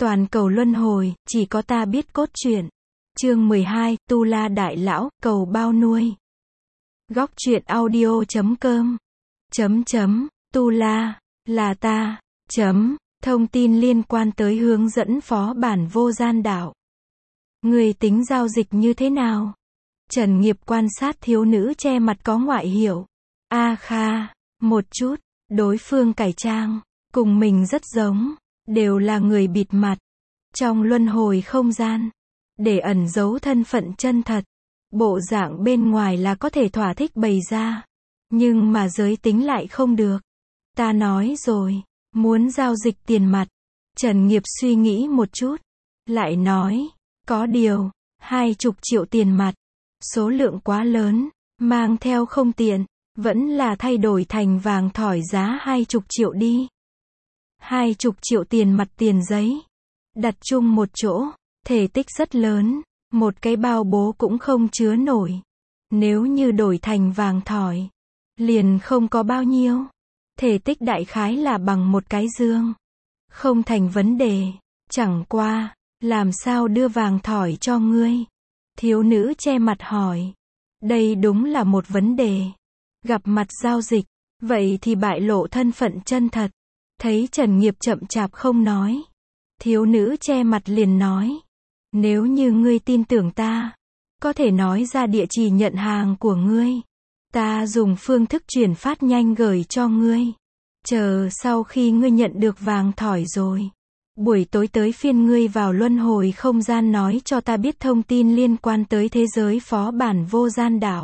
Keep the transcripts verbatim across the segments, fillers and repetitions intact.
Toàn cầu luân hồi, chỉ có ta biết cốt truyện. Chương mười hai, Tu La Đại Lão, cầu bao nuôi. Góc truyện audio chấm com. Chấm chấm, Tu La, là ta, chấm, thông tin liên quan tới hướng dẫn phó bản vô gian đạo. Người tính giao dịch như thế nào? Trần Nghiệp quan sát thiếu nữ che mặt có ngoại hiệu. A kha, một chút, đối phương cải trang, cùng mình rất giống, đều là người bịt mặt. Trong luân hồi không gian, để ẩn giấu thân phận chân thật. Bộ dạng bên ngoài là có thể thỏa thích bày ra, nhưng mà giới tính lại không được. Ta nói rồi, muốn giao dịch tiền mặt. Trần Nghiệp suy nghĩ một chút, lại nói, có điều, hai chục triệu tiền mặt, số lượng quá lớn, mang theo không tiện, vẫn là thay đổi thành vàng thỏi giá hai chục triệu đi. Hai chục triệu tiền mặt tiền giấy, đặt chung một chỗ, thể tích rất lớn, một cái bao bố cũng không chứa nổi. Nếu như đổi thành vàng thỏi, liền không có bao nhiêu. Thể tích đại khái là bằng một cái dương. Không thành vấn đề, chẳng qua, làm sao đưa vàng thỏi cho ngươi? Thiếu nữ che mặt hỏi. Đây đúng là một vấn đề. Gặp mặt giao dịch, vậy thì bại lộ thân phận chân thật. Thấy Trần Nghiệp chậm chạp không nói, thiếu nữ che mặt liền nói. Nếu như ngươi tin tưởng ta, có thể nói ra địa chỉ nhận hàng của ngươi. Ta dùng phương thức chuyển phát nhanh gửi cho ngươi. Chờ sau khi ngươi nhận được vàng thỏi rồi, buổi tối tới phiên ngươi vào luân hồi không gian nói cho ta biết thông tin liên quan tới thế giới phó bản vô gian đạo.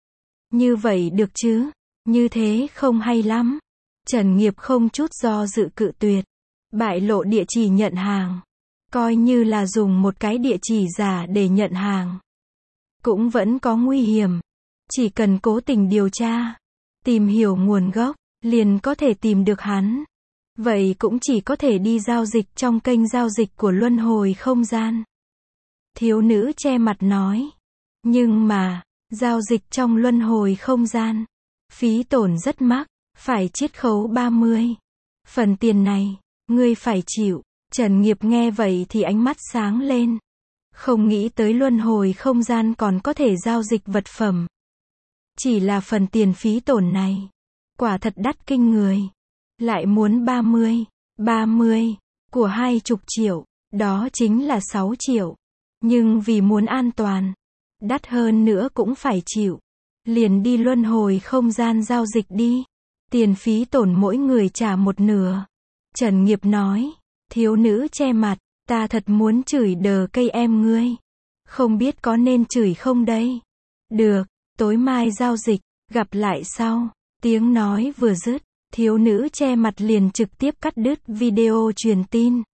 Như vậy được chứ? Như thế không hay lắm. Trần Nghiệp không chút do dự cự tuyệt. Bại lộ địa chỉ nhận hàng, coi như là dùng một cái địa chỉ giả để nhận hàng, cũng vẫn có nguy hiểm. Chỉ cần cố tình điều tra, tìm hiểu nguồn gốc, liền có thể tìm được hắn. Vậy cũng chỉ có thể đi giao dịch trong kênh giao dịch của luân hồi không gian. Thiếu nữ che mặt nói. Nhưng mà, giao dịch trong luân hồi không gian, phí tổn rất mắc, phải chiết khấu ba mươi. Phần tiền này, ngươi phải chịu. Trần Nghiệp nghe vậy thì ánh mắt sáng lên. Không nghĩ tới luân hồi không gian còn có thể giao dịch vật phẩm. Chỉ là phần tiền phí tổn này, quả thật đắt kinh người. Lại muốn ba mươi, ba mươi, của hai chục triệu, đó chính là sáu triệu. Nhưng vì muốn an toàn, đắt hơn nữa cũng phải chịu. Liền đi luân hồi không gian giao dịch đi. Tiền phí tổn mỗi người trả một nửa. Trần Nghiệp nói. Thiếu nữ che mặt, ta thật muốn chửi đờ cây em ngươi. Không biết có nên chửi không đây? Được, tối mai giao dịch, gặp lại sau. Tiếng nói vừa dứt, thiếu nữ che mặt liền trực tiếp cắt đứt video truyền tin.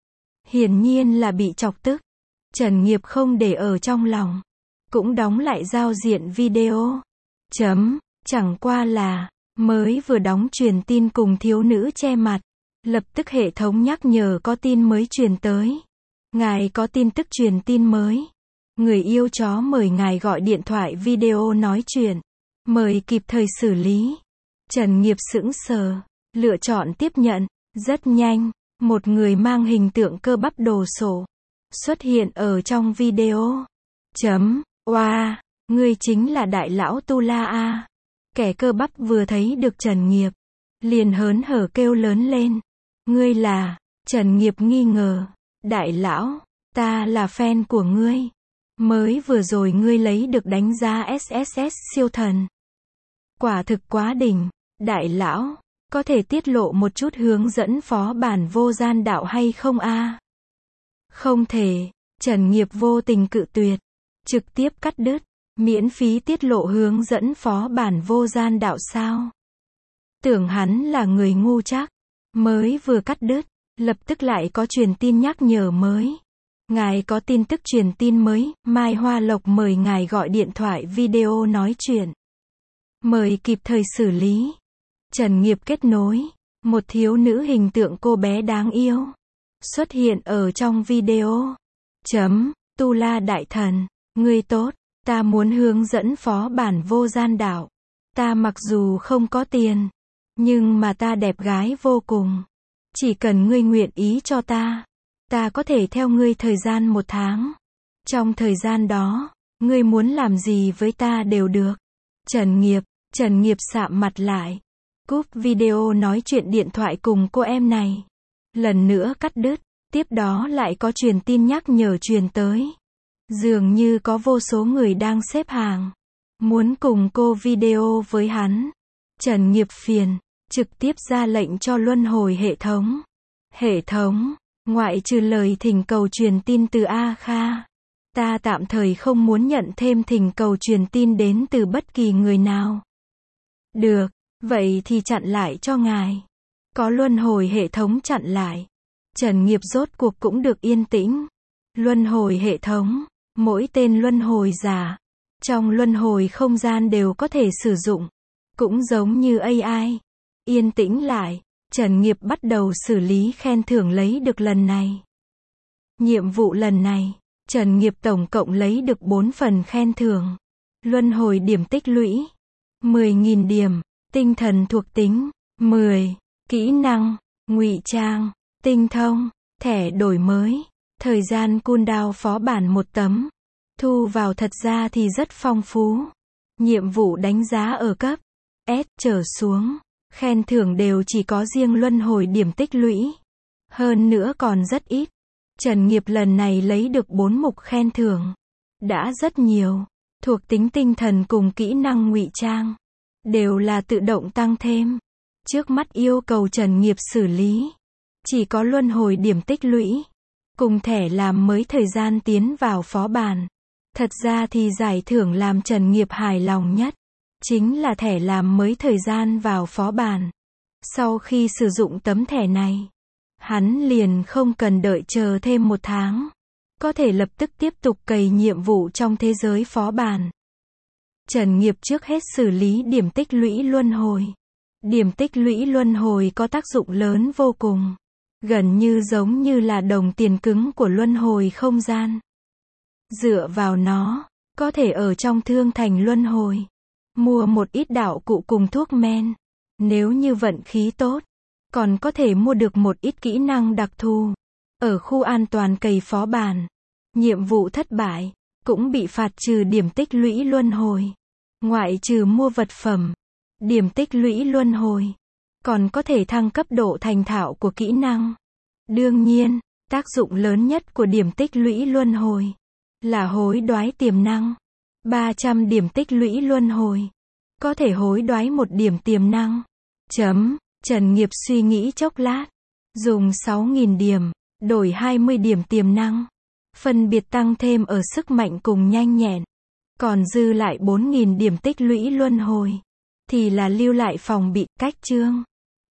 Hiển nhiên là bị chọc tức. Trần Nghiệp không để ở trong lòng, cũng đóng lại giao diện video. Chấm, chẳng qua là, mới vừa đóng truyền tin cùng thiếu nữ che mặt. Lập tức hệ thống nhắc nhở có tin mới truyền tới. Ngài có tin tức truyền tin mới. Người yêu chó mời ngài gọi điện thoại video nói chuyện. Mời kịp thời xử lý. Trần Nghiệp sững sờ, lựa chọn tiếp nhận. Rất nhanh, một người mang hình tượng cơ bắp đồ sộ xuất hiện ở trong video. Chấm, oa, ngươi chính là đại lão Tu La a. Kẻ cơ bắp vừa thấy được Trần Nghiệp, liền hớn hở kêu lớn lên. Ngươi là? Trần Nghiệp nghi ngờ. Đại lão, ta là fan của ngươi. Mới vừa rồi ngươi lấy được đánh giá ét ét ét siêu thần. Quả thực quá đỉnh. Đại lão, có thể tiết lộ một chút hướng dẫn phó bản vô gian đạo hay không a? Không thể. Trần Nghiệp vô tình cự tuyệt. Trực tiếp cắt đứt. Miễn phí tiết lộ hướng dẫn phó bản vô gian đạo sao? Tưởng hắn là người ngu chắc. Mới vừa cắt đứt, lập tức lại có truyền tin nhắc nhở mới. Ngài có tin tức truyền tin mới, Mai Hoa Lộc mời ngài gọi điện thoại video nói chuyện. Mời kịp thời xử lý. Trần Nghiệp kết nối. Một thiếu nữ hình tượng cô bé đáng yêu xuất hiện ở trong video. Chấm, Tu La đại thần, ngươi tốt, ta muốn hướng dẫn phó bản vô gian đạo. Ta mặc dù không có tiền, nhưng mà ta đẹp gái vô cùng. Chỉ cần ngươi nguyện ý cho ta, Ta có thể theo ngươi thời gian một tháng. Trong thời gian đó, ngươi muốn làm gì với ta đều được. Trần Nghiệp, Trần Nghiệp sạm mặt lại. Cúp video nói chuyện điện thoại cùng cô em này. Lần nữa cắt đứt, tiếp đó lại có truyền tin nhắc nhở truyền tới. Dường như có vô số người đang xếp hàng. Muốn cùng cô video với hắn. Trần Nghiệp phiền, trực tiếp ra lệnh cho luân hồi hệ thống. Hệ thống, ngoại trừ lời thỉnh cầu truyền tin từ A Kha. Ta tạm thời không muốn nhận thêm thỉnh cầu truyền tin đến từ bất kỳ người nào. Được, vậy thì chặn lại cho ngài. Có luân hồi hệ thống chặn lại. Trần Nghiệp rốt cuộc cũng được yên tĩnh. Luân hồi hệ thống, mỗi tên luân hồi giả, trong luân hồi không gian đều có thể sử dụng. Cũng giống như a i. Yên tĩnh lại, Trần Nghiệp bắt đầu xử lý khen thưởng lấy được lần này. Nhiệm vụ lần này, Trần Nghiệp tổng cộng lấy được bốn phần khen thưởng. Luân hồi điểm tích lũy, mười nghìn điểm. Tinh thần thuộc tính, mười. Kỹ năng, ngụy trang, tinh thông, thẻ đổi mới. Thời gian cooldown phó bản một tấm. Thu vào thật ra thì rất phong phú. Nhiệm vụ đánh giá ở cấp S trở xuống. Khen thưởng đều chỉ có riêng luân hồi điểm tích lũy. Hơn nữa còn rất ít. Trần Nghiệp lần này lấy được bốn mục khen thưởng. Đã rất nhiều. Thuộc tính tinh thần cùng kỹ năng ngụy trang. Đều là tự động tăng thêm. Trước mắt yêu cầu Trần Nghiệp xử lý. Chỉ có luân hồi điểm tích lũy. Cùng thẻ làm mới thời gian tiến vào phó bản. Thật ra thì giải thưởng làm Trần Nghiệp hài lòng nhất. Chính là thẻ làm mới thời gian vào phó bản. Sau khi sử dụng tấm thẻ này, hắn liền không cần đợi chờ thêm một tháng. Có thể lập tức tiếp tục cày nhiệm vụ trong thế giới phó bản. Trần Nghiệp trước hết xử lý điểm tích lũy luân hồi. Điểm tích lũy luân hồi có tác dụng lớn vô cùng. Gần như giống như là đồng tiền cứng của luân hồi không gian. Dựa vào nó, có thể ở trong thương thành luân hồi. Mua một ít đạo cụ cùng thuốc men. Nếu như vận khí tốt, còn có thể mua được một ít kỹ năng đặc thù. Ở khu an toàn cày phó bản, nhiệm vụ thất bại, cũng bị phạt trừ điểm tích lũy luân hồi. Ngoại trừ mua vật phẩm, điểm tích lũy luân hồi, còn có thể thăng cấp độ thành thạo của kỹ năng. Đương nhiên, tác dụng lớn nhất của điểm tích lũy luân hồi là hối đoái tiềm năng. ba trăm điểm tích lũy luân hồi, có thể hối đoái một điểm tiềm năng. Chấm, Trần Nghiệp suy nghĩ chốc lát, dùng sáu nghìn điểm, đổi hai mươi điểm tiềm năng. Phân biệt tăng thêm ở sức mạnh cùng nhanh nhẹn. Còn dư lại bốn nghìn điểm tích lũy luân hồi, thì là lưu lại phòng bị. Cách chương